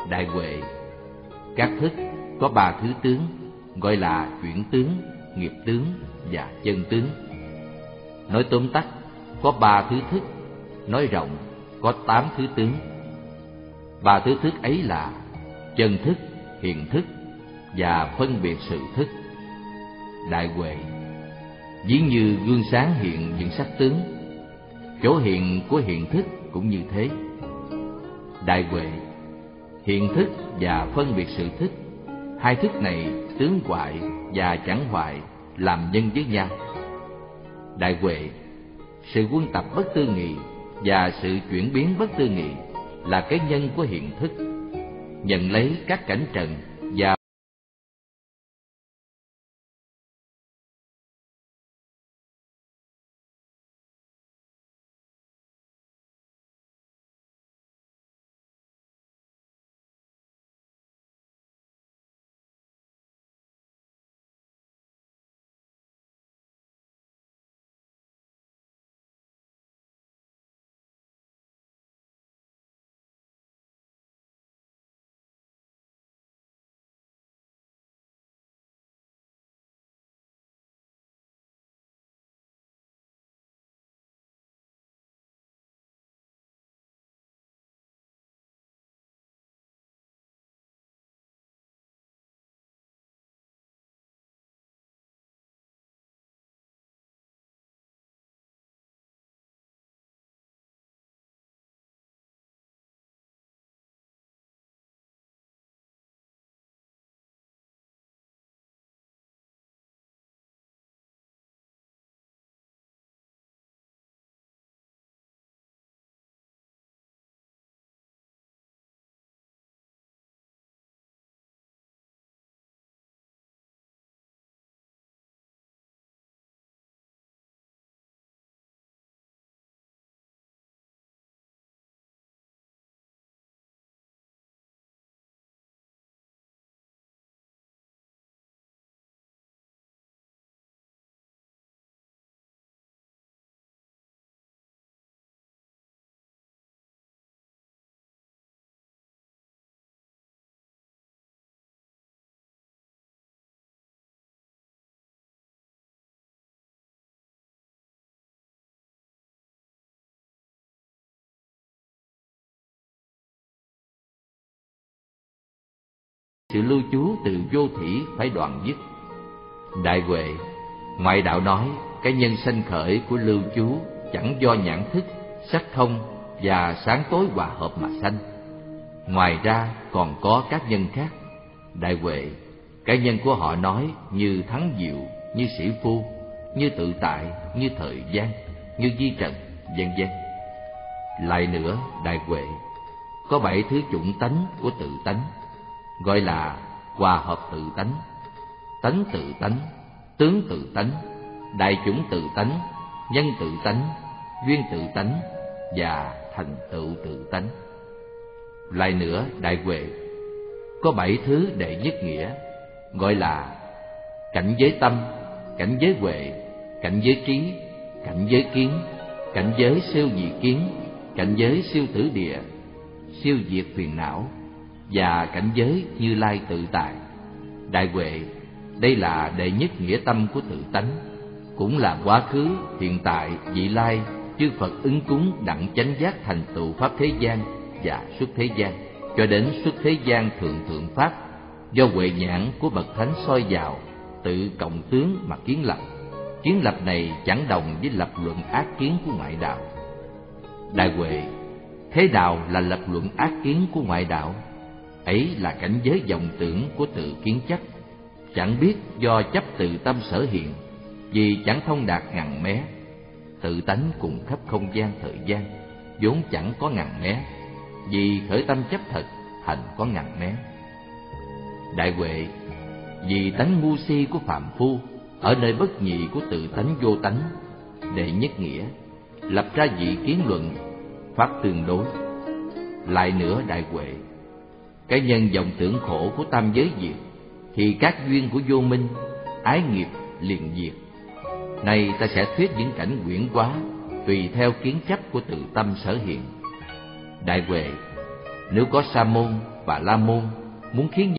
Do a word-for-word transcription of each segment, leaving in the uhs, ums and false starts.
Đại huệ, các thức có ba thứ tướng, gọi là chuyển tướng, nghiệp tướng và chân tướng. Nói tóm tắt, có ba thứ thức, nói rộng, có tám thứ tướng. Ba thứ thức ấy là chân thức, hiện thức và phân biệt sự thức. Đại huệ, ví như gương sáng hiện những sắc tướng, chỗ hiện của hiện thức cũng như thế. Đại huệ, hiện thức và phân biệt sự thức, hai thức này tướng hoại và chẳng hoại làm nhân với nhau. Đại huệ, sự quân tập bất tư nghị và sự chuyển biến bất tư nghị là cái nhân của hiện thức, nhận lấy các cảnh trần và sự lưu trú từ vô thỉ phải đoạn dứt. Đại huệ, ngoại đạo nói cái nhân sanh khởi của lưu trú chẳng do nhãn thức, sắc không và sáng tối hòa hợp mà sanh. Ngoài ra còn có các nhân khác. Đại huệ, cái nhân của họ nói như thắng diệu, như sĩ phu, như tự tại, như thời gian, như di trần, vân vân. Lại nữa, đại huệ, có bảy thứ chủng tánh của tự tánh, gọi là hòa hợp tự tánh, tánh tự tánh, tướng tự tánh, đại chủng tự tánh, nhân tự tánh, duyên tự tánh và thành tựu tự tánh. Lại nữa, đại huệ, có bảy thứ đệ nhất nghĩa, gọi là cảnh giới tâm, cảnh giới huệ, cảnh giới trí, cảnh giới kiến, cảnh giới siêu dị kiến, cảnh giới siêu tử địa, siêu diệt phiền não và cảnh giới Như Lai tự tại. Đại huệ, đây là đệ nhất nghĩa tâm của tự tánh, cũng là quá khứ, hiện tại, vị lai chư Phật ứng cúng đặng chánh giác thành tựu pháp thế gian và xuất thế gian, cho đến xuất thế gian thượng thượng pháp, do huệ nhãn của bậc thánh soi vào, tự cộng tướng mà kiến lập. Kiến lập này chẳng đồng với lập luận ác kiến của ngoại đạo. Đại huệ, thế nào là lập luận ác kiến của ngoại đạo? Ấy là cảnh giới vọng tưởng của tự kiến chấp, chẳng biết do chấp tự tâm sở hiện, vì chẳng thông đạt ngàn mé. Tự tánh cùng khắp không gian thời gian, vốn chẳng có ngàn mé, vì khởi tâm chấp thật, hành có ngàn mé. Đại huệ, vì tánh ngu si của phàm phu, ở nơi bất nhị của tự tánh vô tánh, đệ nhất nghĩa, lập ra vị kiến luận, pháp tương đối. Lại nữa, đại huệ, cái nhân vọng tưởng khổ của tam giới diệt, thì các duyên của vô minh, ái nghiệp liền diệt. Này ta sẽ thuyết những cảnh quyển quá, tùy theo kiến chấp của tự tâm sở hiện. Đại huệ, nếu có sa môn, Bà La Môn muốn khiến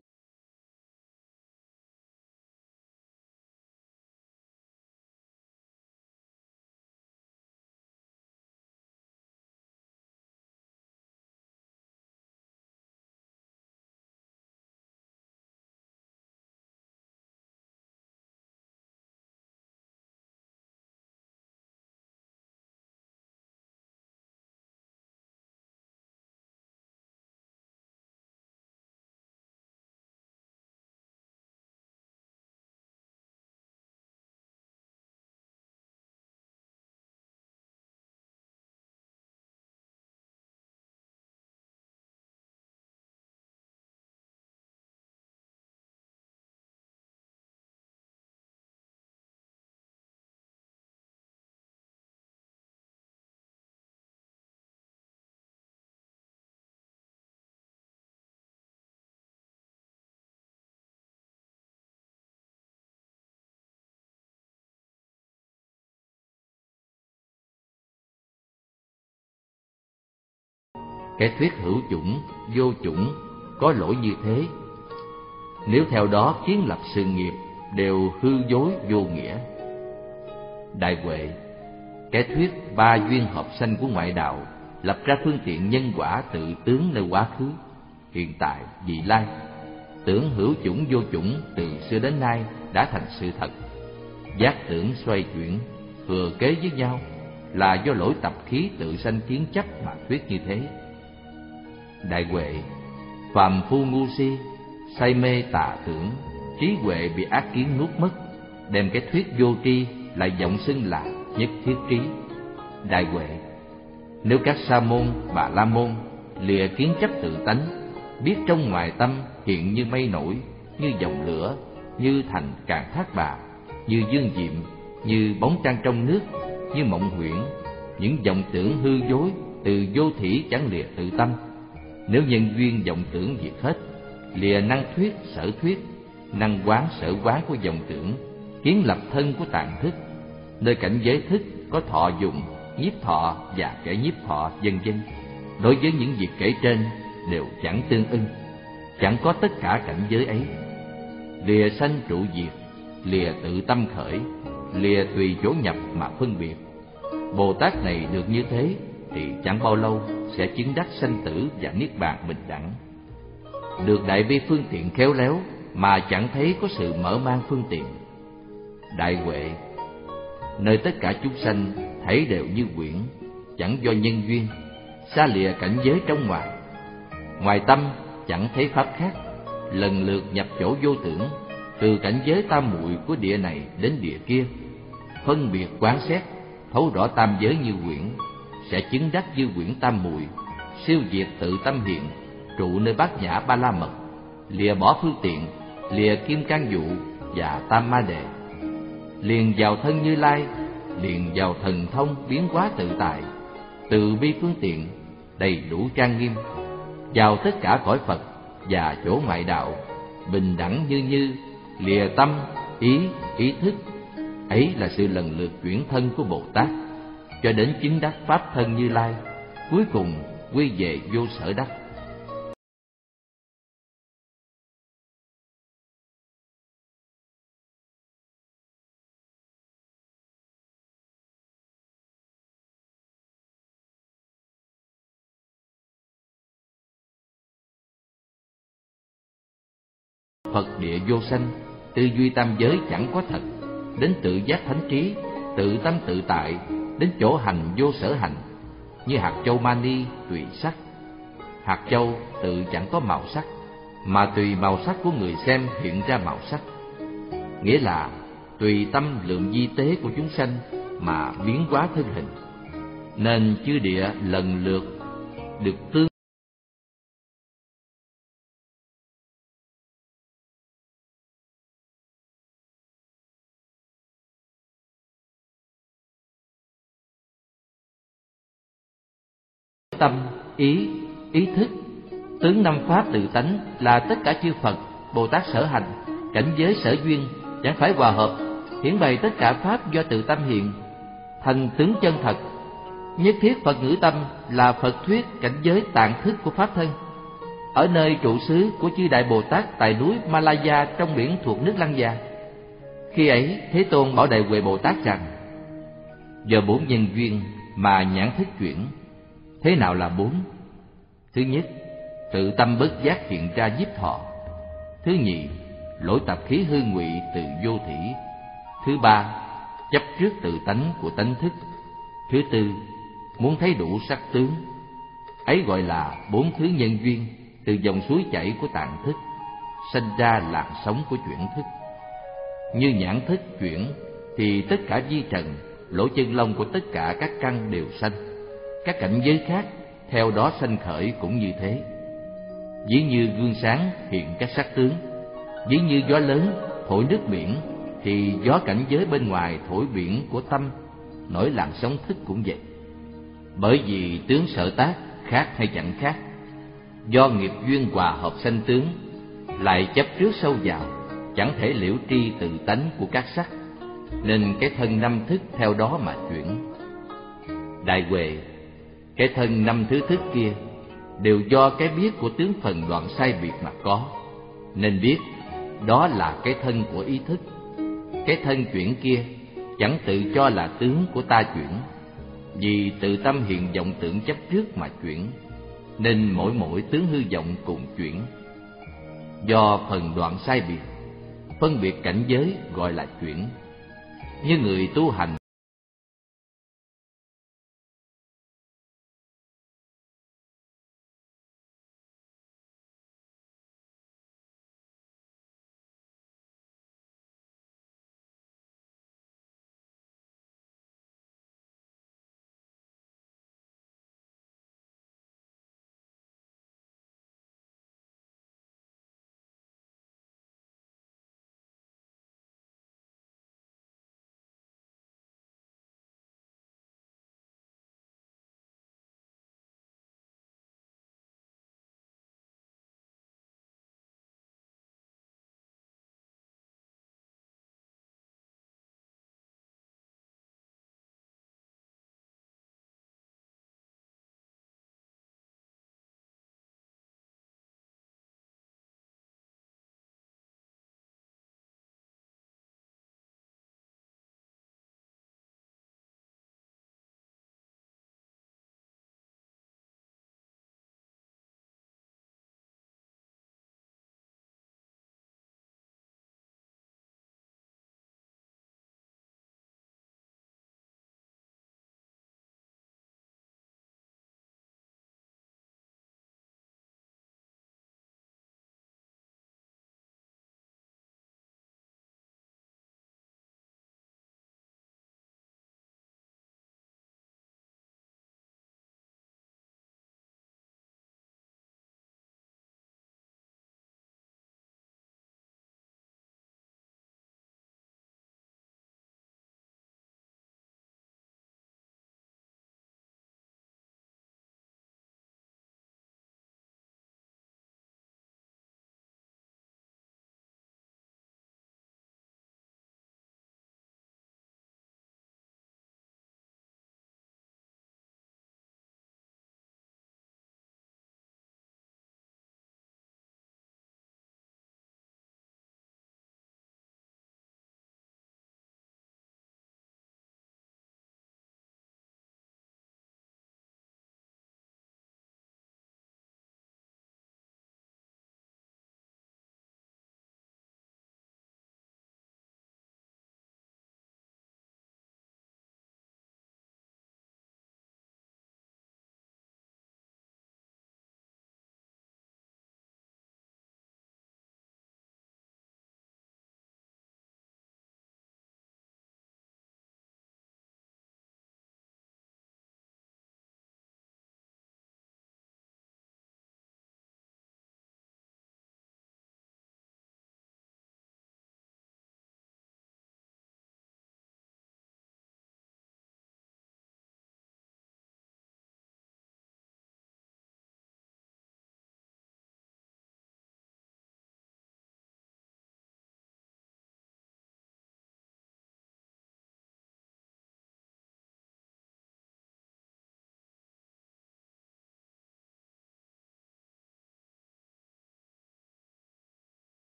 cái thuyết hữu chủng, vô chủng có lỗi như thế. Nếu theo đó kiến lập sự nghiệp đều hư dối vô nghĩa. Đại Huệ, cái thuyết ba duyên hợp sanh của ngoại đạo lập ra phương tiện nhân quả tự tướng nơi quá khứ, hiện tại, vị lai. Tưởng hữu chủng vô chủng từ xưa đến nay đã thành sự thật. Giác tưởng xoay chuyển, thừa kế với nhau là do lỗi tập khí tự sanh kiến chấp mà thuyết như thế. Đại Huệ, phàm phu ngu si, say mê tà tưởng, trí huệ bị ác kiến nuốt mất, đem cái thuyết vô tri lại vọng xưng là nhất thiết trí. Đại Huệ, nếu các sa môn, bà la môn lìa kiến chấp tự tánh, biết trong ngoài tâm hiện như mây nổi, như dòng lửa, như thành cạn thác bà, như dương diệm, như bóng trăng trong nước, như mộng huyễn, những vọng tưởng hư dối từ vô thỉ chẳng lìa tự tâm. Nếu nhân duyên vọng tưởng diệt hết, lìa năng thuyết sở thuyết, năng quán sở quán của vọng tưởng, kiến lập thân của tạng thức, nơi cảnh giới thức có thọ dụng, nhiếp thọ và kẻ nhiếp thọ, vân vân. Đối với những việc kể trên đều chẳng tương ưng, chẳng có tất cả cảnh giới ấy. Lìa sanh trụ diệt, lìa tự tâm khởi, lìa tùy chỗ nhập mà phân biệt. Bồ Tát này được như thế thì chẳng bao lâu sẽ chứng đắc sanh tử và niết bàn bình đẳng. Được đại bi phương tiện khéo léo mà chẳng thấy có sự mở mang phương tiện. Đại Huệ, nơi tất cả chúng sanh thấy đều như quyển, chẳng do nhân duyên, xa lìa cảnh giới trong ngoài. Ngoài tâm chẳng thấy pháp khác, lần lượt nhập chỗ vô tưởng, từ cảnh giới tam muội của địa này đến địa kia, phân biệt quán xét, thấu rõ tam giới như quyển, sẽ chứng đắc như quyển tam muội, siêu diệt tự tâm hiện, trụ nơi bát nhã ba la mật, lìa bỏ phương tiện, lìa kim cang dụ và tam ma đề, liền vào thân Như Lai, liền vào thần thông biến hóa tự tại, từ bi phương tiện đầy đủ trang nghiêm, vào tất cả cõi Phật và chỗ ngoại đạo, bình đẳng như như, lìa tâm, ý, ý thức. Ấy là sự lần lượt chuyển thân của Bồ Tát, cho đến chứng đắc pháp thân Như Lai, cuối cùng quy về vô sở đắc. Phật địa vô sanh, tư duy tam giới chẳng có thật, đến tự giác thánh trí, tự tâm tự tại, đến chỗ hành vô sở hành, như hạt châu mani tùy sắc. Hạt châu tự chẳng có màu sắc, mà tùy màu sắc của người xem hiện ra màu sắc. Nghĩa là tùy tâm lượng di tế của chúng sanh mà biến hóa thân hình, nên chư địa lần lượt được tương tâm, ý, ý thức, tướng năm pháp tự tánh là tất cả chư Phật, Bồ Tát sở hành, cảnh giới sở duyên, chẳng phải hòa hợp, hiển bày tất cả pháp do tự tâm hiện, thành tướng chân thật. Nhất thiết Phật ngữ tâm là Phật thuyết cảnh giới tạng thức của pháp thân. ở nơi trụ xứ của chư Đại Bồ Tát tại núi Malaya trong biển thuộc nước Lăng Già. Khi ấy Thế Tôn bảo Đại Huệ Bồ Tát rằng: do bốn nhân duyên mà nhãn thức chuyển. Thế nào là bốn? Thứ nhất, tự tâm bất giác hiện ra nhiếp thọ. Thứ nhì, lỗi tập khí hư ngụy từ vô thỉ. Thứ ba, chấp trước tự tánh của tánh thức. Thứ tư, muốn thấy đủ sắc tướng. Ấy gọi là bốn thứ nhân duyên từ dòng suối chảy của tạng thức, sanh ra làn sóng của chuyển thức. Như nhãn thức chuyển thì tất cả vi trần, lỗ chân lông của tất cả các căn đều sanh. Các cảnh giới khác theo đó sanh khởi cũng như thế. Ví như gương sáng hiện các sắc tướng, ví như gió lớn thổi nước biển, thì gió cảnh giới bên ngoài thổi biển của tâm nổi làn sóng thức cũng vậy. Bởi vì tướng sở tác khác hay chẳng khác, do nghiệp duyên hòa hợp sanh tướng, lại chấp trước sâu vào, chẳng thể liễu tri tự tánh của các sắc, nên cái thân năm thức theo đó mà chuyển. Đại Huệ, cái thân năm thứ thức kia đều do cái biết của tướng phần đoạn sai biệt mà có, nên biết đó là cái thân của ý thức. Cái thân chuyển kia chẳng tự cho là tướng của ta chuyển, vì tự tâm hiện vọng tưởng chấp trước mà chuyển, nên mỗi mỗi tướng hư vọng cùng chuyển. Do phần đoạn sai biệt, phân biệt cảnh giới gọi là chuyển. Như người tu hành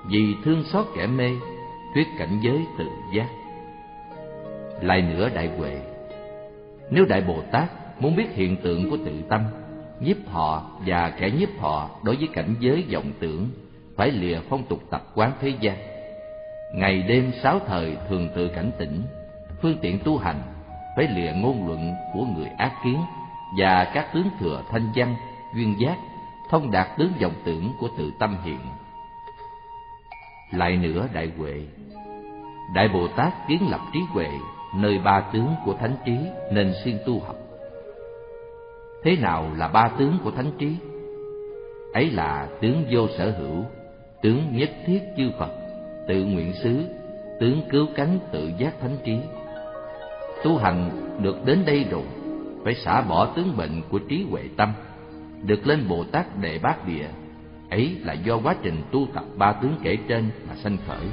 vì thương xót kẻ mê, thuyết cảnh giới tự giác. Lại nữa đại huệ, nếu Đại Bồ Tát muốn biết hiện tượng của tự tâm, nhiếp thọ và kẻ nhiếp thọ đối với cảnh giới vọng tưởng, phải lìa phong tục tập quán thế gian. Ngày đêm sáu thời thường tự cảnh tỉnh, phương tiện tu hành phải lìa ngôn luận của người ác kiến và các tướng thừa thanh văn, duyên giác, thông đạt tướng vọng tưởng của tự tâm hiện. Lại nữa đại huệ, Đại Bồ Tát kiến lập trí huệ nơi ba tướng của thánh trí nên siêng tu học. Thế nào là ba tướng của thánh trí? Ấy là tướng vô sở hữu, tướng nhất thiết chư Phật, tự nguyện xứ, tướng cứu cánh tự giác thánh trí. Tu hành được đến đây rồi, phải xả bỏ tướng bệnh của trí huệ tâm, được lên Bồ Tát Đệ Bát Địa. Ấy là do quá trình tu tập ba tướng kể trên mà sanh khởi.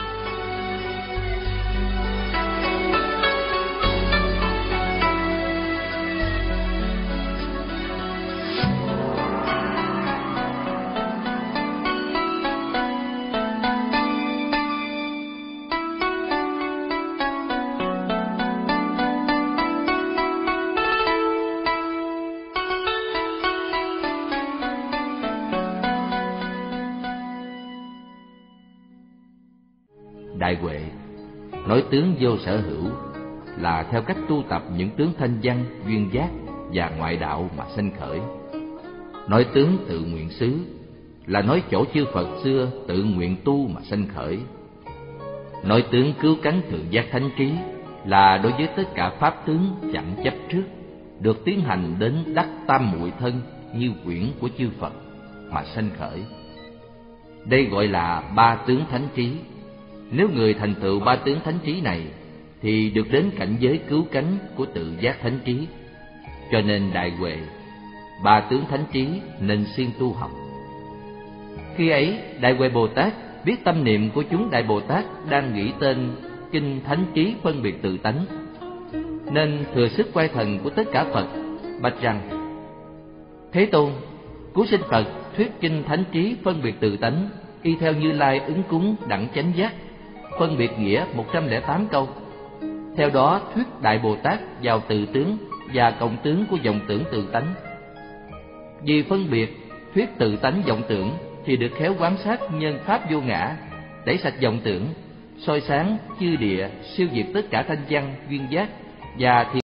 Đại huệ, nói tướng vô sở hữu là theo cách tu tập những tướng thanh văn, duyên giác và ngoại đạo mà sanh khởi. Nói tướng tự nguyện xứ là nói chỗ chư Phật xưa tự nguyện tu mà sanh khởi. Nói tướng cứu cánh tự giác thánh trí là đối với tất cả pháp tướng chẳng chấp trước, được tiến hành đến đắc tam muội thân như quyển của chư Phật mà sanh khởi. Đây gọi là ba tướng thánh trí. Nếu người thành tựu ba tướng thánh trí này thì được đến cảnh giới cứu cánh của tự giác thánh trí. Cho nên đại huệ, ba tướng thánh trí nên siêng tu học. Khi ấy đại huệ Bồ Tát biết tâm niệm của chúng Đại Bồ Tát đang nghĩ tên kinh thánh trí phân biệt tự tánh, nên thừa sức quay thần của tất cả Phật bạch rằng: Thế Tôn, Cứu sinh Phật thuyết kinh thánh trí phân biệt tự tánh, y theo Như Lai ứng cúng đẳng chánh giác, phân biệt nghĩa một trăm lẻ tám câu. Theo đó thuyết Đại Bồ Tát vào tự tướng và cộng tướng của vọng tưởng tự tánh. Vì phân biệt thuyết tự tánh vọng tưởng thì được khéo quán sát nhân pháp vô ngã, tẩy sạch vọng tưởng, soi sáng chư địa, siêu diệt tất cả thanh văn, duyên giác và thiện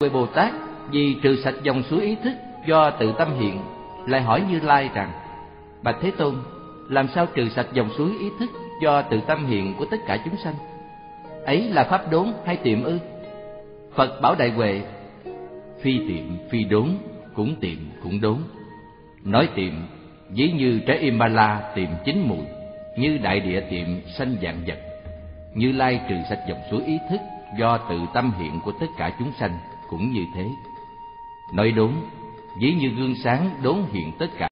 Người Bồ Tát vì trừ sạch dòng suối ý thức do tự tâm hiện, lại hỏi Như Lai rằng: Bạch Thế Tôn, làm sao trừ sạch dòng suối ý thức do tự tâm hiện của tất cả chúng sanh? Ấy là pháp đốn hay tiệm ư? Phật bảo Đại Huệ: Phi tiệm phi đốn, cũng tiệm cũng đốn. Nói tiệm ví như trái im ba la tiệm chín mùi, như đại địa tiệm sanh vạn vật. Như Lai trừ sạch dòng suối ý thức do tự tâm hiện của tất cả chúng sanh cũng như thế. Nói đốn ví như gương sáng đốn hiện tất cả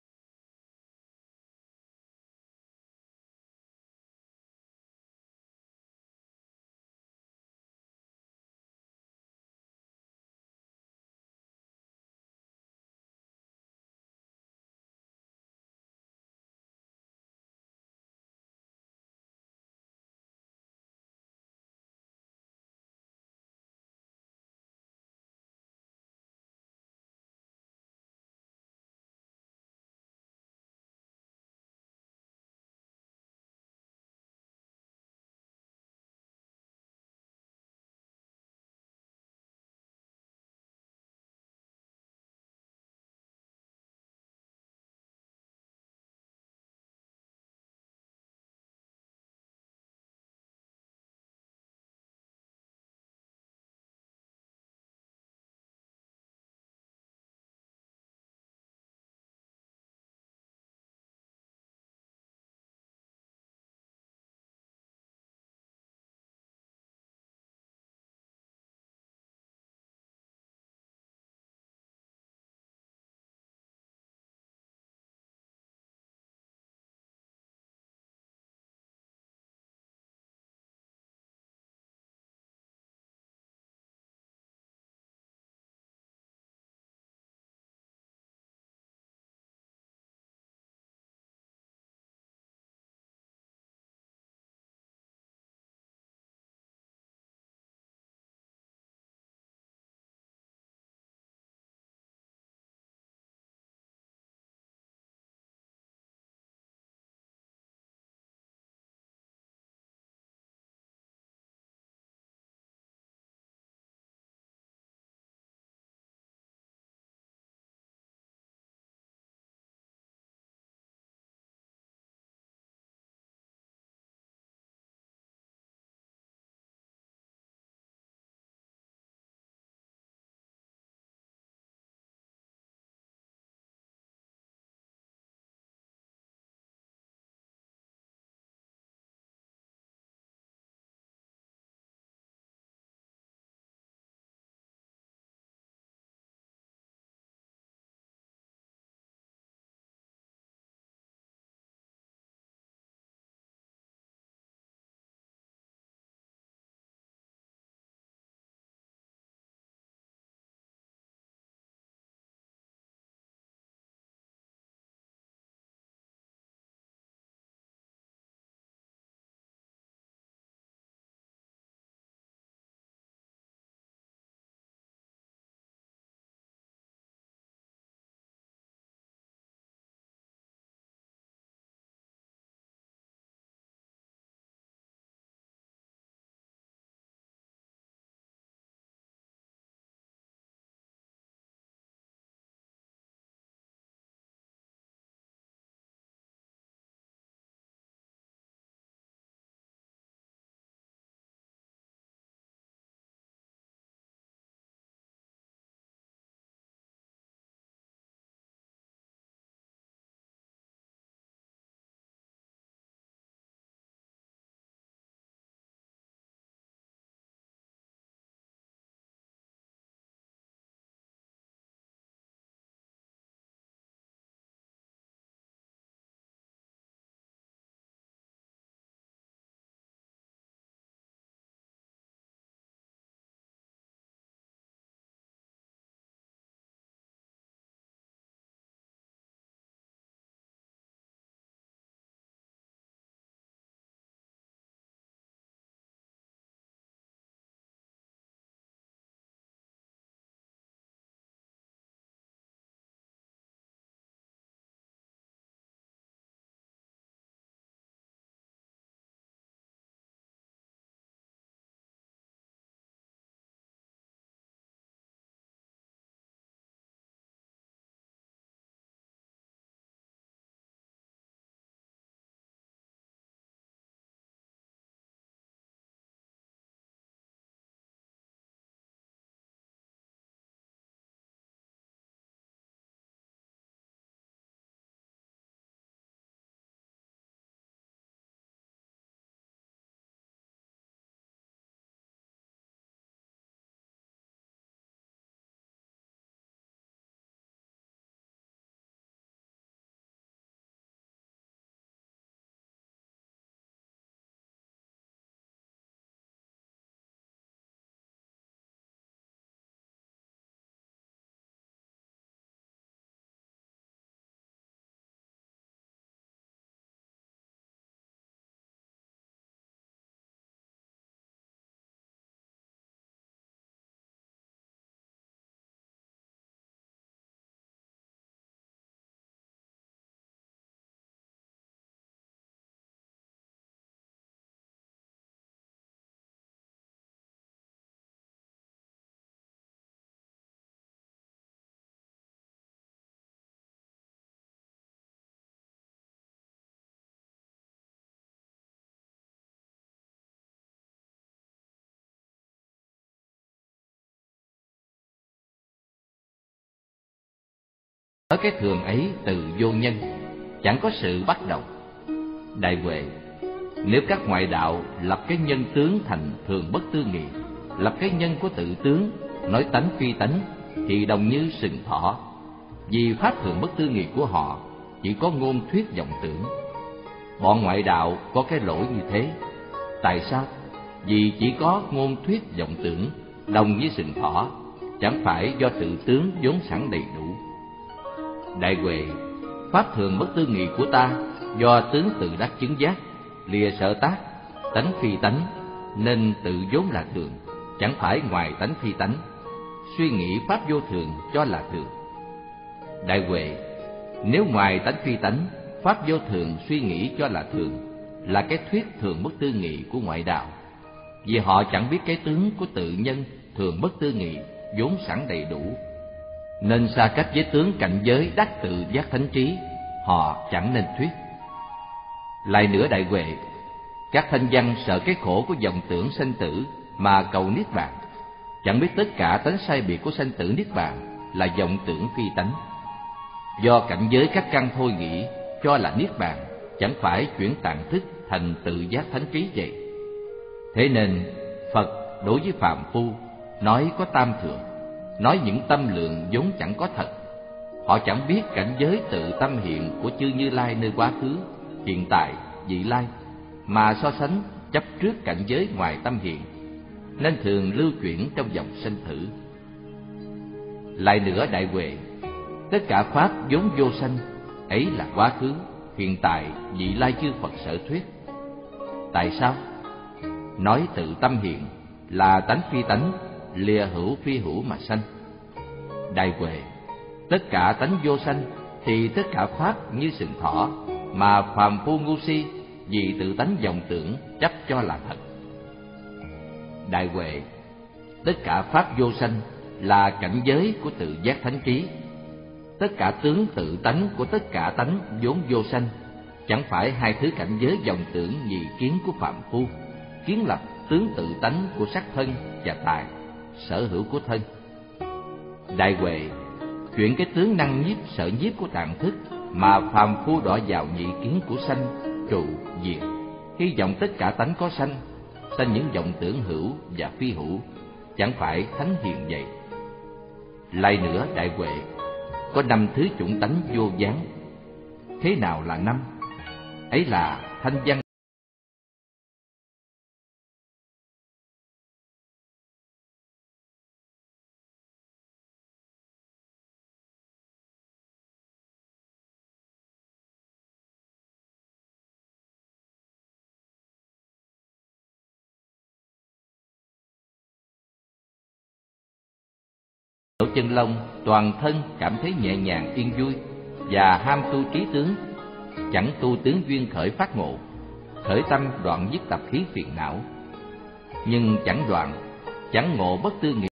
ở cái thường ấy từ vô nhân, chẳng có sự bắt đầu. Đại Huệ, nếu các ngoại đạo lập cái nhân tướng thành thường bất tư nghị, lập cái nhân của tự tướng, nói tánh phi tánh, thì đồng như sừng thỏ. Vì pháp thường bất tư nghị của họ chỉ có ngôn thuyết vọng tưởng. Bọn ngoại đạo có cái lỗi như thế. Tại sao? Vì chỉ có ngôn thuyết vọng tưởng, đồng với sừng thỏ, chẳng phải do tự tướng vốn sẵn đầy đủ. Đại Huệ, pháp thường bất tư nghị của ta do tướng tự đắc chứng giác, lìa sở tác, tánh phi tánh, nên tự vốn là thường, chẳng phải ngoài tánh phi tánh. Suy nghĩ pháp vô thường cho là thường. Đại Huệ, nếu ngoài tánh phi tánh, pháp vô thường suy nghĩ cho là thường, là cái thuyết thường bất tư nghị của ngoại đạo. Vì họ chẳng biết cái tướng của tự nhân thường bất tư nghị vốn sẵn đầy đủ, nên xa cách với tướng cảnh giới đắc tự giác thánh trí, họ chẳng nên thuyết. Lại nữa Đại Huệ, các thanh văn sợ cái khổ của vọng tưởng sanh tử mà cầu niết bàn, chẳng biết tất cả tánh sai biệt của sanh tử niết bàn là vọng tưởng phi tánh. Do cảnh giới các căn thôi nghĩ cho là niết bàn, chẳng phải chuyển tạng thức thành tự giác thánh trí vậy. Thế nên Phật đối với phàm phu nói có tam thừa, nói những tâm lượng vốn chẳng có thật. Họ chẳng biết cảnh giới tự tâm hiện của chư Như Lai nơi quá khứ, hiện tại, vị lai, mà so sánh chấp trước cảnh giới ngoài tâm hiện, nên thường lưu chuyển trong vòng sanh tử. Lại nữa Đại Huệ, tất cả pháp vốn vô sanh, ấy là quá khứ, hiện tại, vị lai chư Phật sở thuyết. Tại sao? Nói tự tâm hiện là tánh phi tánh, lìa hữu phi hữu mà sanh. Đại Huệ, tất cả tánh vô sanh thì tất cả pháp như sừng thỏ, mà phàm phu ngu si vì tự tánh vọng tưởng chấp cho là thật. Đại Huệ, tất cả pháp vô sanh là cảnh giới của tự giác thánh trí. Tất cả tướng tự tánh của tất cả tánh vốn vô sanh, chẳng phải hai thứ cảnh giới vọng tưởng nhị kiến của phàm phu, kiến lập tướng tự tánh của sắc thân và tài, sở hữu của thân. Đại Huệ, chuyển cái tướng năng nhiếp sở nhiếp của tạng thức mà phàm phu đọa vào nhị kiến của sanh, trụ, diệt, hy vọng tất cả tánh có sanh, sanh những vọng tưởng hữu và phi hữu, chẳng phải thánh hiền vậy. Lại nữa Đại Huệ, có năm thứ chủng tánh vô gián. Thế nào là năm? Ấy là thanh văn Lỗ Chân Lông, toàn thân cảm thấy nhẹ nhàng yên vui, và ham tu trí tướng, chẳng tu tướng duyên khởi phát ngộ, khởi tâm đoạn dứt tập khí phiền não. Nhưng chẳng đoạn, chẳng ngộ bất tư nghị.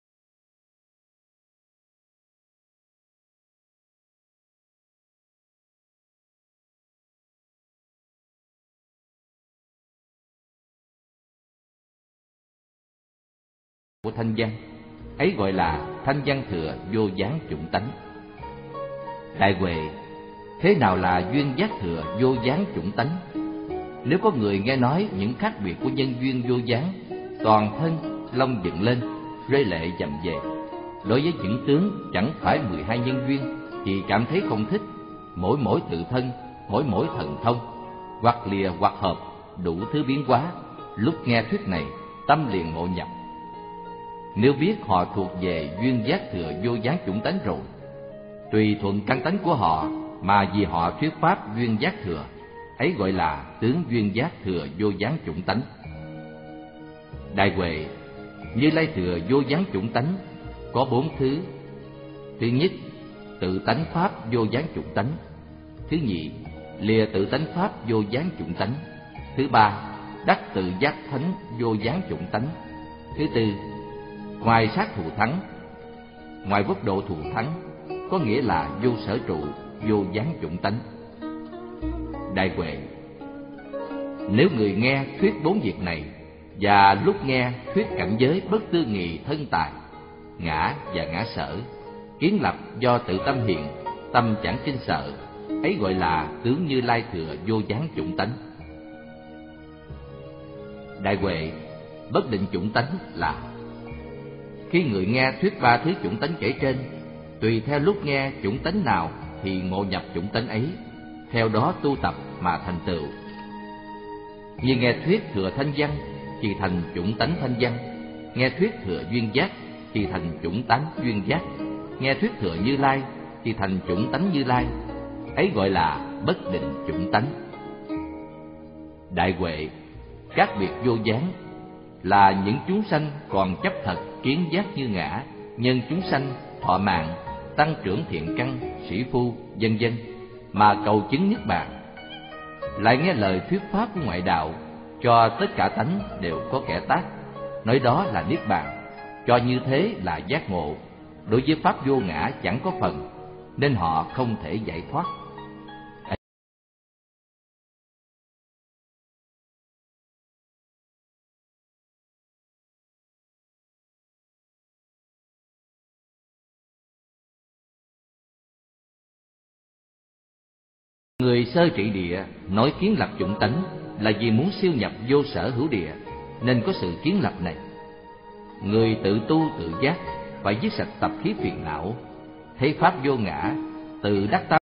Của thanh văn ấy gọi là thanh văn thừa vô gián chủng tánh. Đại Huệ, thế nào là duyên giác thừa vô gián chủng tánh? Nếu có người nghe nói những khác biệt của nhân duyên vô gián, toàn thân lông dựng lên, rơi lệ dầm về. Đối với những tướng chẳng phải mười hai nhân duyên thì cảm thấy không thích, mỗi mỗi tự thân, mỗi mỗi thần thông, hoặc lìa hoặc hợp, đủ thứ biến hóa. Lúc nghe thuyết này, tâm liền ngộ nhập. Nếu biết họ thuộc về duyên giác thừa vô gián chủng tánh rồi, tùy thuận căn tánh của họ mà vì họ thuyết pháp duyên giác thừa, ấy gọi là tướng duyên giác thừa vô gián chủng tánh. Đại Huệ, Như Lai thừa vô gián chủng tánh có bốn thứ. Thứ nhất, tự tánh pháp vô gián chủng tánh. Thứ nhị, lìa tự tánh pháp vô gián chủng tánh. Thứ ba, đắc tự giác thánh vô gián chủng tánh. Thứ tư, ngoài sát thù thắng, ngoài quốc độ thù thắng, có nghĩa là vô sở trụ, vô gián chủng tánh. Đại Huệ, nếu người nghe thuyết bốn việc này, và lúc nghe thuyết cảnh giới bất tư nghị thân tài, ngã và ngã sở, kiến lập do tự tâm hiện, tâm chẳng kinh sợ, ấy gọi là tướng Như Lai thừa vô gián chủng tánh. Đại Huệ, bất định chủng tánh là khi người nghe thuyết ba thứ chủng tánh kể trên, tùy theo lúc nghe chủng tánh nào thì ngộ nhập chủng tánh ấy, theo đó tu tập mà thành tựu. Như nghe thuyết thừa thanh văn thì thành chủng tánh thanh văn, nghe thuyết thừa duyên giác thì thành chủng tánh duyên giác, nghe thuyết thừa Như Lai thì thành chủng tánh Như Lai, ấy gọi là bất định chủng tánh. Đại Huệ, các biệt vô gián là những chúng sanh còn chấp thật kiến giác như ngã, nhân chúng sanh thọ mạng, tăng trưởng thiện căn, sĩ phu, vân vân mà cầu chứng niết bàn. Lại nghe lời thuyết pháp của ngoại đạo, cho tất cả tánh đều có kẻ tác, nói đó là niết bàn, cho như thế là giác ngộ. Đối với pháp vô ngã chẳng có phần, nên họ không thể giải thoát. Người sơ trị địa nói kiến lập chủng tánh là vì muốn siêu nhập vô sở hữu địa, nên có sự kiến lập này. Người tự tu tự giác phải dứt sạch tập khí phiền não, thấy pháp vô ngã, tự đắc tam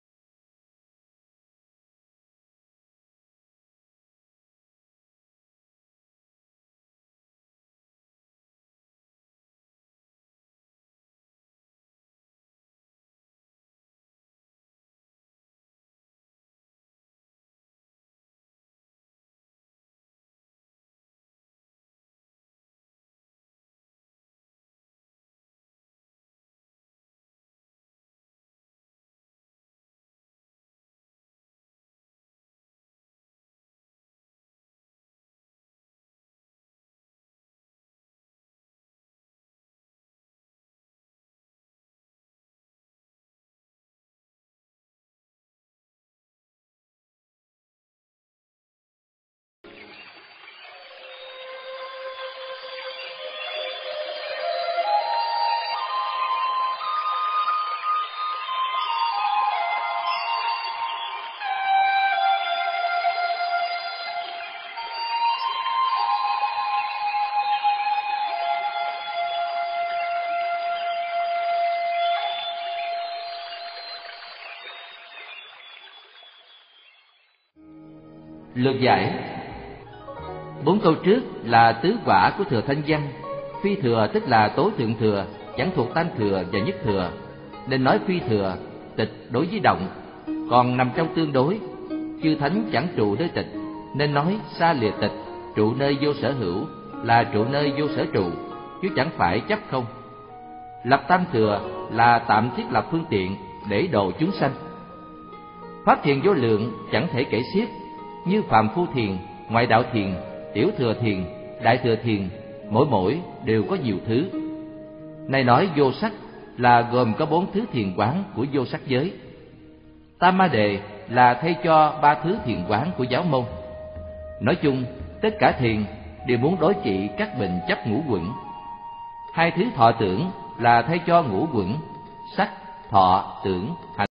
lược giải. Bốn câu trước là tứ quả của thừa thanh văn. Phi thừa tức là tối thượng thừa, chẳng thuộc tam thừa và nhất thừa, nên nói phi thừa, tịch đối với động, còn nằm trong tương đối. Chư thánh chẳng trụ nơi tịch, nên nói xa lìa tịch, trụ nơi vô sở hữu, là trụ nơi vô sở trụ, chứ chẳng phải chấp không. Lập tam thừa là tạm thiết lập phương tiện để độ chúng sanh. Pháp thiền vô lượng chẳng thể kể xiết, như phàm phu thiền, ngoại đạo thiền, tiểu thừa thiền, đại thừa thiền, mỗi mỗi đều có nhiều thứ. Này nói vô sắc là gồm có bốn thứ thiền quán của vô sắc giới. Tam Ma Đề là thay cho ba thứ thiền quán của giáo môn. Nói chung, tất cả thiền đều muốn đối trị các bệnh chấp ngũ quẩn. Hai thứ thọ tưởng là thay cho ngũ quẩn, sắc, thọ, tưởng, hành.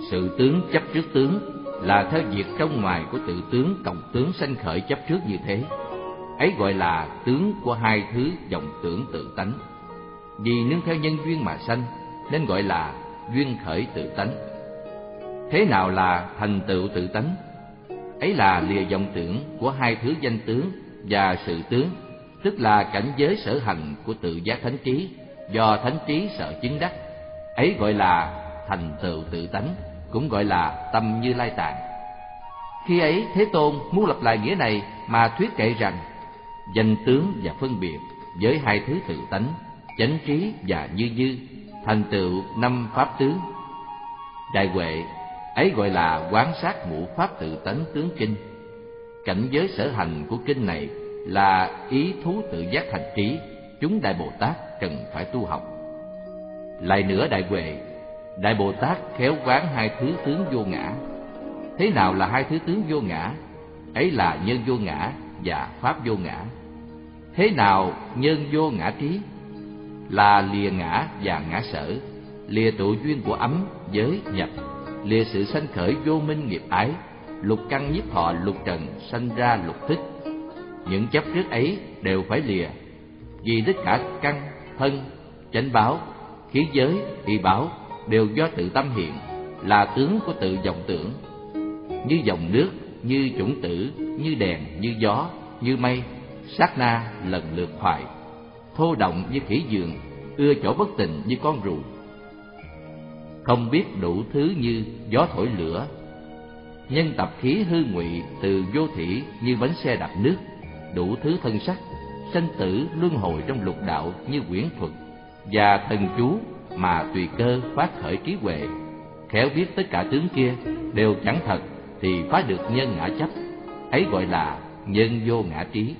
Sự tướng chấp trước tướng là theo việc trong ngoài của tự tướng cộng tướng sanh khởi chấp trước như thế. Ấy gọi là tướng của hai thứ vọng tưởng tự tánh. Vì nương theo nhân duyên mà sanh nên gọi là duyên khởi tự tánh. Thế nào là thành tựu tự tánh? Ấy là lìa vọng tưởng của hai thứ danh tướng và sự tướng, tức là cảnh giới sở hành của tự giác thánh trí, do thánh trí sợ chứng đắc. Ấy gọi là thành tựu tự tánh, cũng gọi là tâm Như Lai tạng. Khi ấy Thế Tôn muốn lập lại nghĩa này mà thuyết kệ rằng danh tướng và phân biệt với hai thứ tự tánh, chánh trí và như như, thành tựu năm pháp tướng. Đại Huệ, ấy gọi là quán sát ngũ pháp tự tánh tướng kinh. Cảnh giới sở hành của kinh này là ý thú tự giác thành trí, chúng Đại Bồ Tát cần phải tu học. Lại nữa Đại Huệ, Đại Bồ Tát khéo quán hai thứ tướng vô ngã. Thế nào là hai thứ tướng vô ngã? Ấy là nhân vô ngã và pháp vô ngã. Thế nào nhân vô ngã trí? Là lìa ngã và ngã sở, lìa tụ duyên của ấm, giới, nhập, lìa sự sanh khởi vô minh nghiệp ái, lục căn nhiếp thọ lục trần sanh ra lục thức. Những chấp trước ấy đều phải lìa, vì tất cả căn, thân, chánh báo, khí giới, y báo đều do tự tâm hiện, là tướng của tự vọng tưởng. Như dòng nước, như chủng tử, như đèn, như gió, như mây, sát na lần lượt hoài, thô động như khỉ giường, ưa chỗ bất tình như con rùa. Không biết đủ thứ như gió thổi lửa, nhân tập khí hư ngụy từ vô thỉ như bánh xe đạp nước, đủ thứ thân sắc, sanh tử luân hồi trong lục đạo như quyển thuật, và thần chú mà tùy cơ phát khởi trí huệ, khéo biết tất cả tướng kia đều chẳng thật thì phá được nhân ngã chấp. Ấy gọi là nhân vô ngã trí.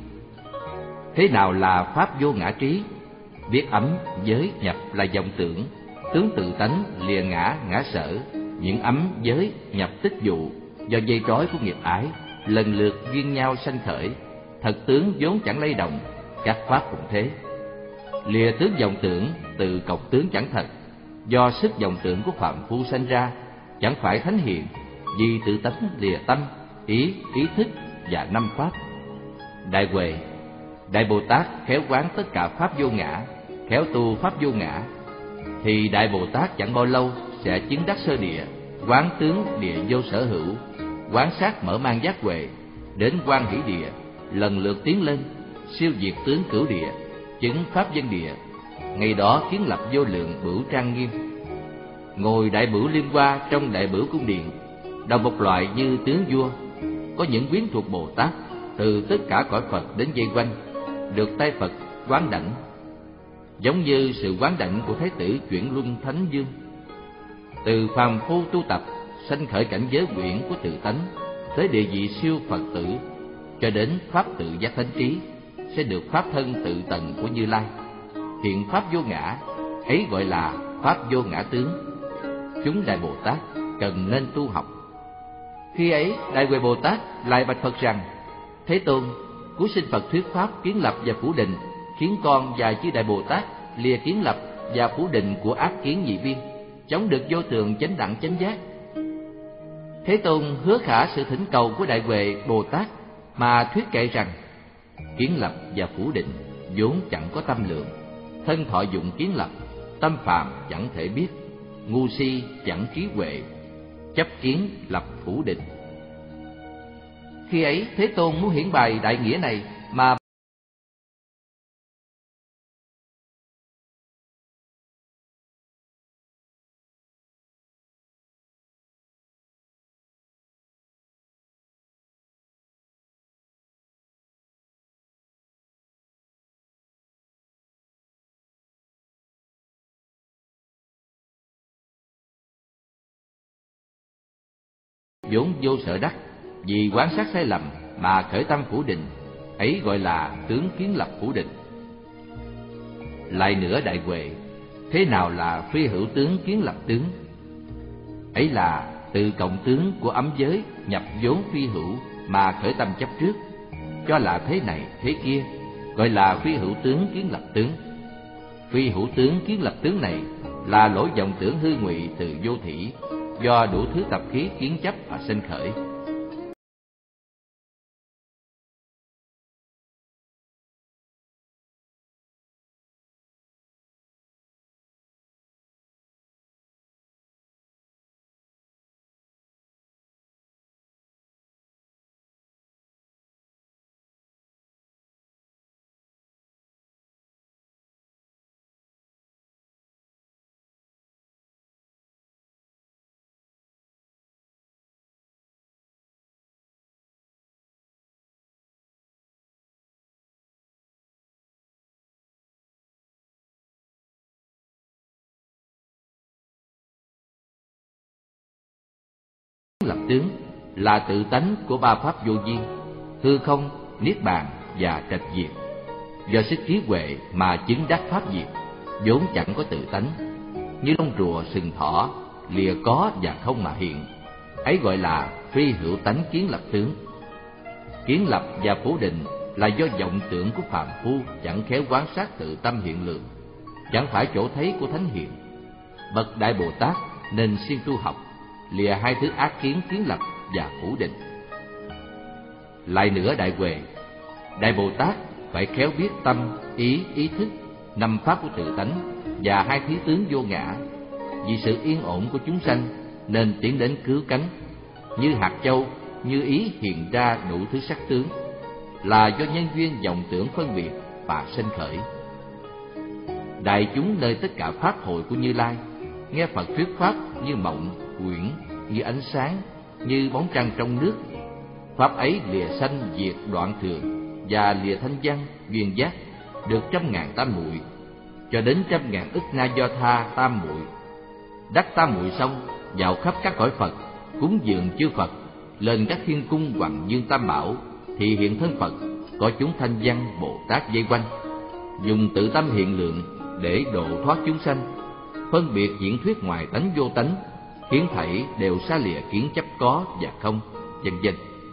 Thế nào là pháp vô ngã trí? Biết ấm, giới, nhập là vọng tưởng, tướng tự tánh lìa ngã, ngã sở, những ấm, giới, nhập tích dụ do dây trói của nghiệp ái lần lượt duyên nhau sanh khởi. Thật tướng vốn chẳng lay động, các pháp cũng thế. Lìa tướng vọng tưởng, từ cộng tướng chẳng thật, do sức vọng tưởng của phạm phu sanh ra, chẳng phải thánh hiền, vì tự tánh lìa tâm, ý, ý thức và năm pháp. Đại Huệ, Đại Bồ Tát khéo quán tất cả pháp vô ngã, khéo tu pháp vô ngã, thì Đại Bồ Tát chẳng bao lâu sẽ chứng đắc sơ địa, quán tướng địa vô sở hữu, quán sát mở mang giác huệ, đến quan hỷ địa, lần lượt tiến lên, siêu diệt tướng cửu địa, chứng pháp dân địa. Ngày đó kiến lập vô lượng bửu trang nghiêm, ngồi đại bửu liên hoa trong đại bửu cung điện, đầu một loại như tướng vua. Có những quyến thuộc Bồ Tát từ tất cả cõi Phật đến vây quanh, được tay Phật quán đảnh, giống như sự quán đảnh của Thái tử chuyển luân thánh dương. Từ phàm phu tu tập sanh khởi cảnh giới quyển của tự tánh, tới địa vị siêu Phật tử, cho đến pháp tự giác thánh trí, sẽ được pháp thân tự tầng của Như Lai, hiện pháp vô ngã. Ấy gọi là pháp vô ngã tướng. Chúng Đại Bồ Tát cần nên tu học. Khi ấy Đại Huệ Bồ Tát lại bạch Phật rằng: Thế Tôn, cuối sinh Phật thuyết pháp kiến lập và phủ định, khiến con và chư Đại Bồ Tát lìa kiến lập và phủ định của ác kiến nhị viên, chống được vô thường chánh đẳng chánh giác. Thế Tôn hứa khả sự thỉnh cầu của Đại Huệ Bồ Tát mà thuyết kệ rằng: kiến lập và phủ định vốn chẳng có tâm lượng, thân thọ dụng kiến lập, tâm phàm chẳng thể biết, ngu si chẳng trí huệ, chấp kiến lập phủ định. Khi ấy Thế Tôn muốn hiển bày đại nghĩa này mà vốn vô sở đắc, vì quán sát sai lầm mà khởi tâm phủ định, ấy gọi là tướng kiến lập phủ định. Lại nữa Đại Huệ, thế nào là phi hữu tướng kiến lập tướng? Ấy là từ cộng tướng của ấm giới nhập vốn phi hữu mà khởi tâm chấp trước, cho là thế này thế kia, gọi là phi hữu tướng kiến lập tướng. Phi hữu tướng kiến lập tướng này là lỗi vọng tưởng hư ngụy từ vô thỉ, do đủ thứ tập khí kiến chấp mà sinh khởi. Lập tướng là tự tánh của ba pháp vô vi: hư không, niết bàn và trạch diệt. Do sức trí huệ mà chứng đắc pháp diệt, vốn chẳng có tự tánh, như lông rùa sừng thỏ, lìa có và không mà hiện, ấy gọi là phi hữu tánh kiến lập tướng. Kiến lập và phủ định là do vọng tưởng của phàm phu chẳng khéo quán sát tự tâm hiện lượng, chẳng phải chỗ thấy của thánh hiền. Bậc Đại Bồ Tát nên siêng tu học, lìa hai thứ ác kiến kiến lập và phủ định. Lại nữa đại huệ, Đại Bồ Tát phải khéo biết tâm, ý, ý thức, năm pháp của tự tánh và hai thứ tướng vô ngã. Vì sự yên ổn của chúng sanh nên tiến đến cứu cánh. Như hạt châu, như ý hiện ra đủ thứ sắc tướng, là do nhân duyên vọng tưởng phân biệt và sinh khởi. Đại chúng nơi tất cả pháp hội của Như Lai nghe Phật thuyết pháp như mộng, huyễn, như ánh sáng, như bóng trăng trong nước. Pháp ấy lìa sanh diệt đoạn thường, và lìa thanh văn duyên giác, được trăm ngàn tam muội, cho đến trăm ngàn ức na do tha tam muội. Đắc tam muội xong, vào khắp các cõi Phật, cúng dường chư Phật, lên các thiên cung Hoàng Dương Tam Bảo, thì hiện thân Phật, có chúng thanh văn Bồ Tát vây quanh, dùng tự tâm hiện lượng để độ thoát chúng sanh, phân biệt diễn thuyết ngoài tánh vô tánh, khiến thảy đều xa lìa kiến chấp có và không, vân vân.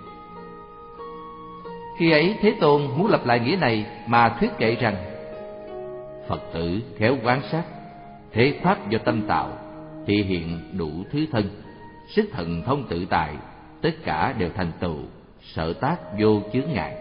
Khi ấy Thế Tôn muốn lập lại nghĩa này mà thuyết kệ rằng: Phật tử khéo quán sát, thế pháp do tâm tạo, thì hiện đủ thứ thân, sức thần thông tự tại, tất cả đều thành tựu, sở tác vô chướng ngại.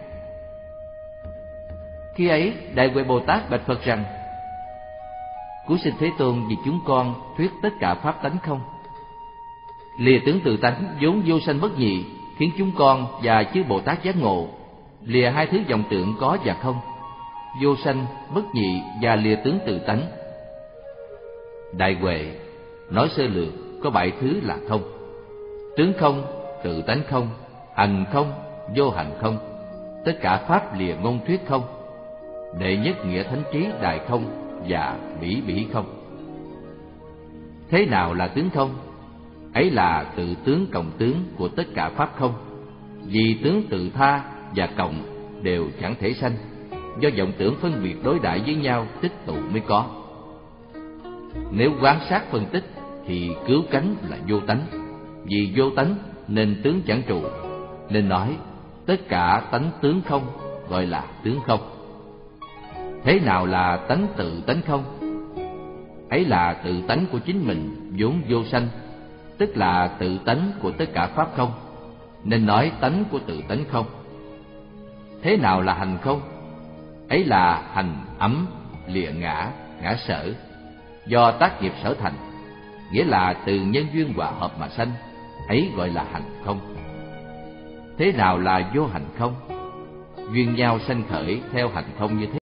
Khi ấy Đại Huệ Bồ Tát bạch Phật rằng: Cúi xin Thế Tôn vì chúng con thuyết tất cả pháp tánh không. Lìa tướng tự tánh vốn vô sanh bất nhị, khiến chúng con và chư Bồ Tát giác ngộ. Lìa hai thứ vọng tưởng có và không, vô sanh, bất nhị và lìa tướng tự tánh. Đại Huệ nói sơ lược có bảy thứ là không: tướng không, tự tánh không, hành không, vô hành không, tất cả pháp lìa ngôn thuyết không, đệ nhất nghĩa thánh trí đại không và bỉ bỉ không. Thế nào là tướng không? Ấy là tự tướng cộng tướng của tất cả pháp không. Vì tướng tự tha và cộng đều chẳng thể sanh, do vọng tưởng phân biệt đối đãi với nhau tích tụ mới có. Nếu quán sát phân tích thì cứu cánh là vô tánh. Vì vô tánh nên tướng chẳng trụ, nên nói tất cả tánh tướng không gọi là tướng không. Thế nào là tánh tự tánh không? Ấy là tự tánh của chính mình vốn vô sanh, tức là tự tánh của tất cả pháp không, nên nói tánh của tự tánh không. Thế nào là hành không? Ấy là hành ấm, lìa ngã, ngã sở, do tác nghiệp sở thành, nghĩa là từ nhân duyên hòa hợp mà sanh, ấy gọi là hành không. Thế nào là vô hành không? Duyên nhau sanh khởi theo hành không như thế.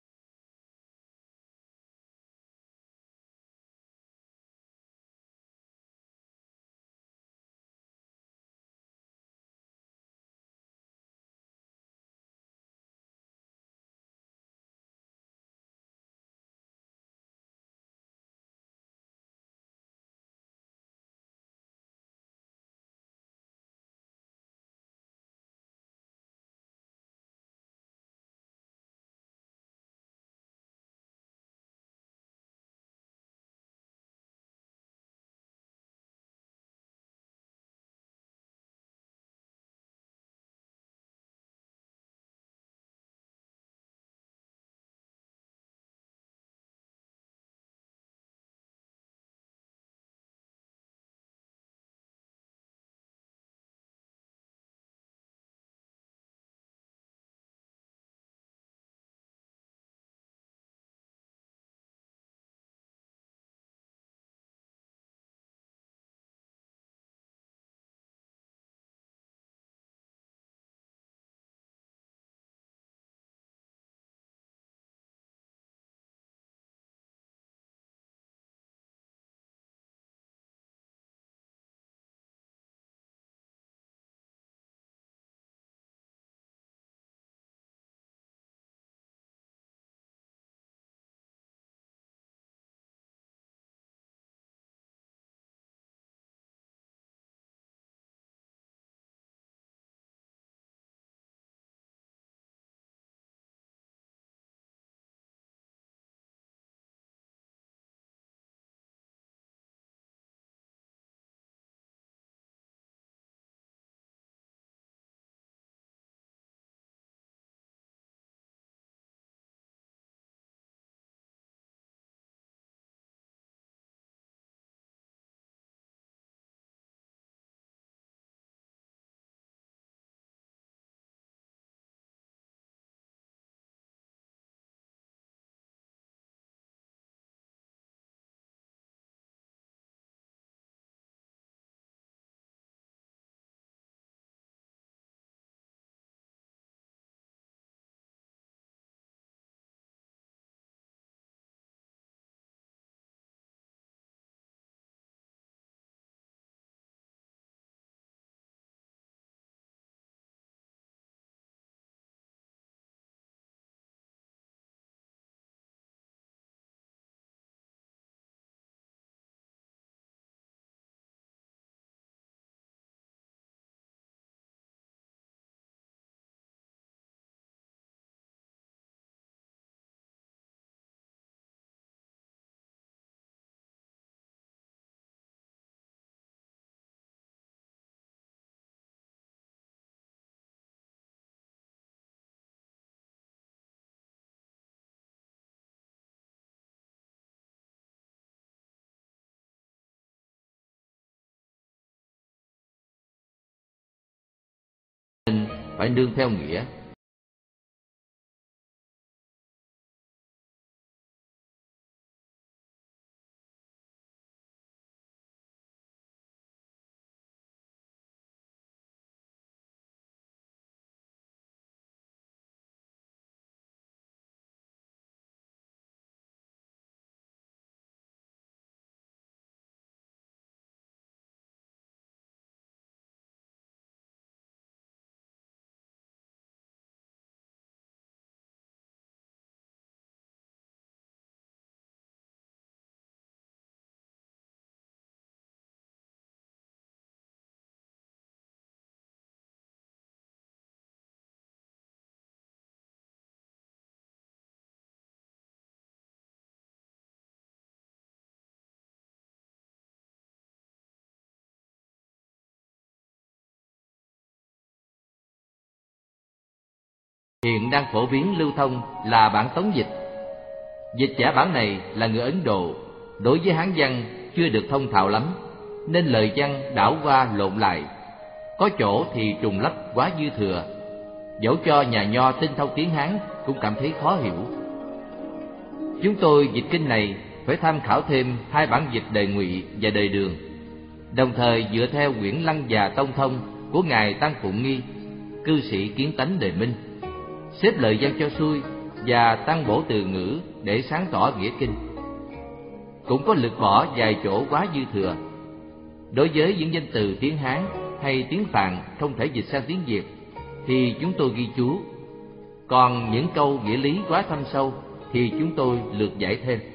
phải nương theo nghĩa. Hiện đang phổ biến lưu thông là bản tống dịch. Dịch giả bản này là người Ấn Độ, đối với Hán văn chưa được thông thạo lắm, nên lời văn đảo qua lộn lại, có chỗ thì trùng lắp quá dư thừa, dẫu cho nhà nho tinh thông tiếng Hán cũng cảm thấy khó hiểu. Chúng tôi dịch kinh này phải tham khảo thêm hai bản dịch Đời Ngụy và Đời Đường, đồng thời dựa theo quyển Lăng Già Tông Thông của ngài Tăng Phụng Nghi, cư sĩ Kiến Tánh Đề Minh, xếp lời văn cho xuôi và tăng bổ từ ngữ để sáng tỏ nghĩa kinh. Cũng có lược bỏ vài chỗ quá dư thừa. Đối với những danh từ tiếng Hán hay tiếng Phạn không thể dịch sang tiếng Việt thì chúng tôi ghi chú, còn những câu nghĩa lý quá thâm sâu thì chúng tôi lược giải thêm.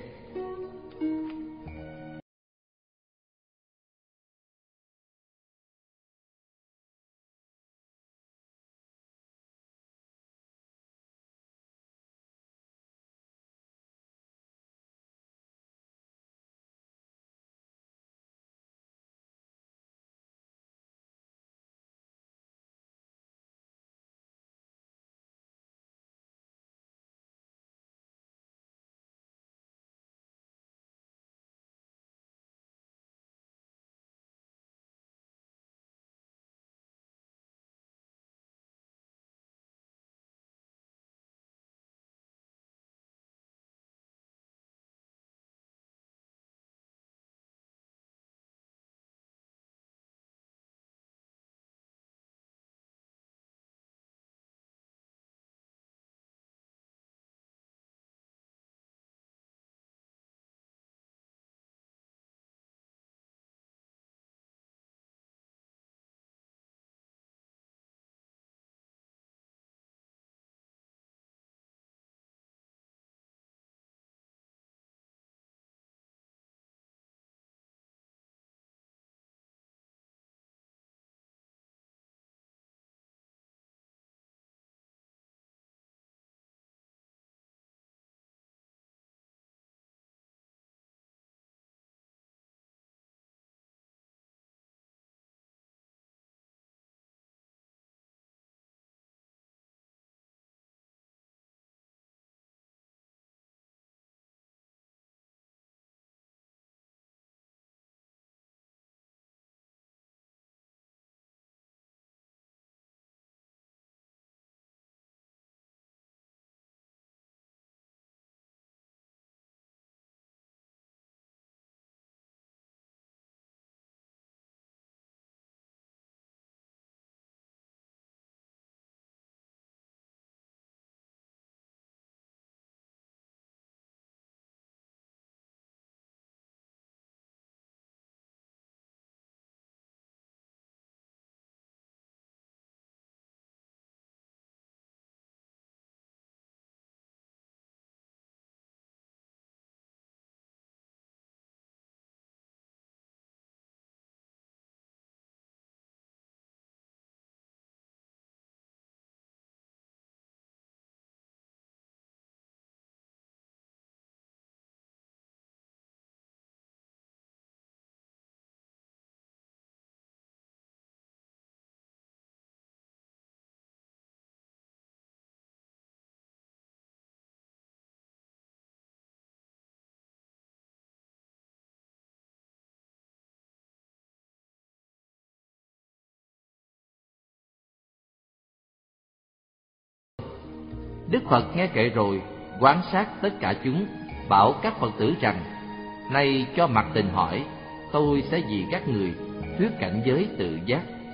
Đức Phật nghe kệ rồi, quan sát tất cả chúng, bảo các Phật tử rằng: nay cho mặt tình hỏi, tôi sẽ vì các người thuyết cảnh giới tự giác.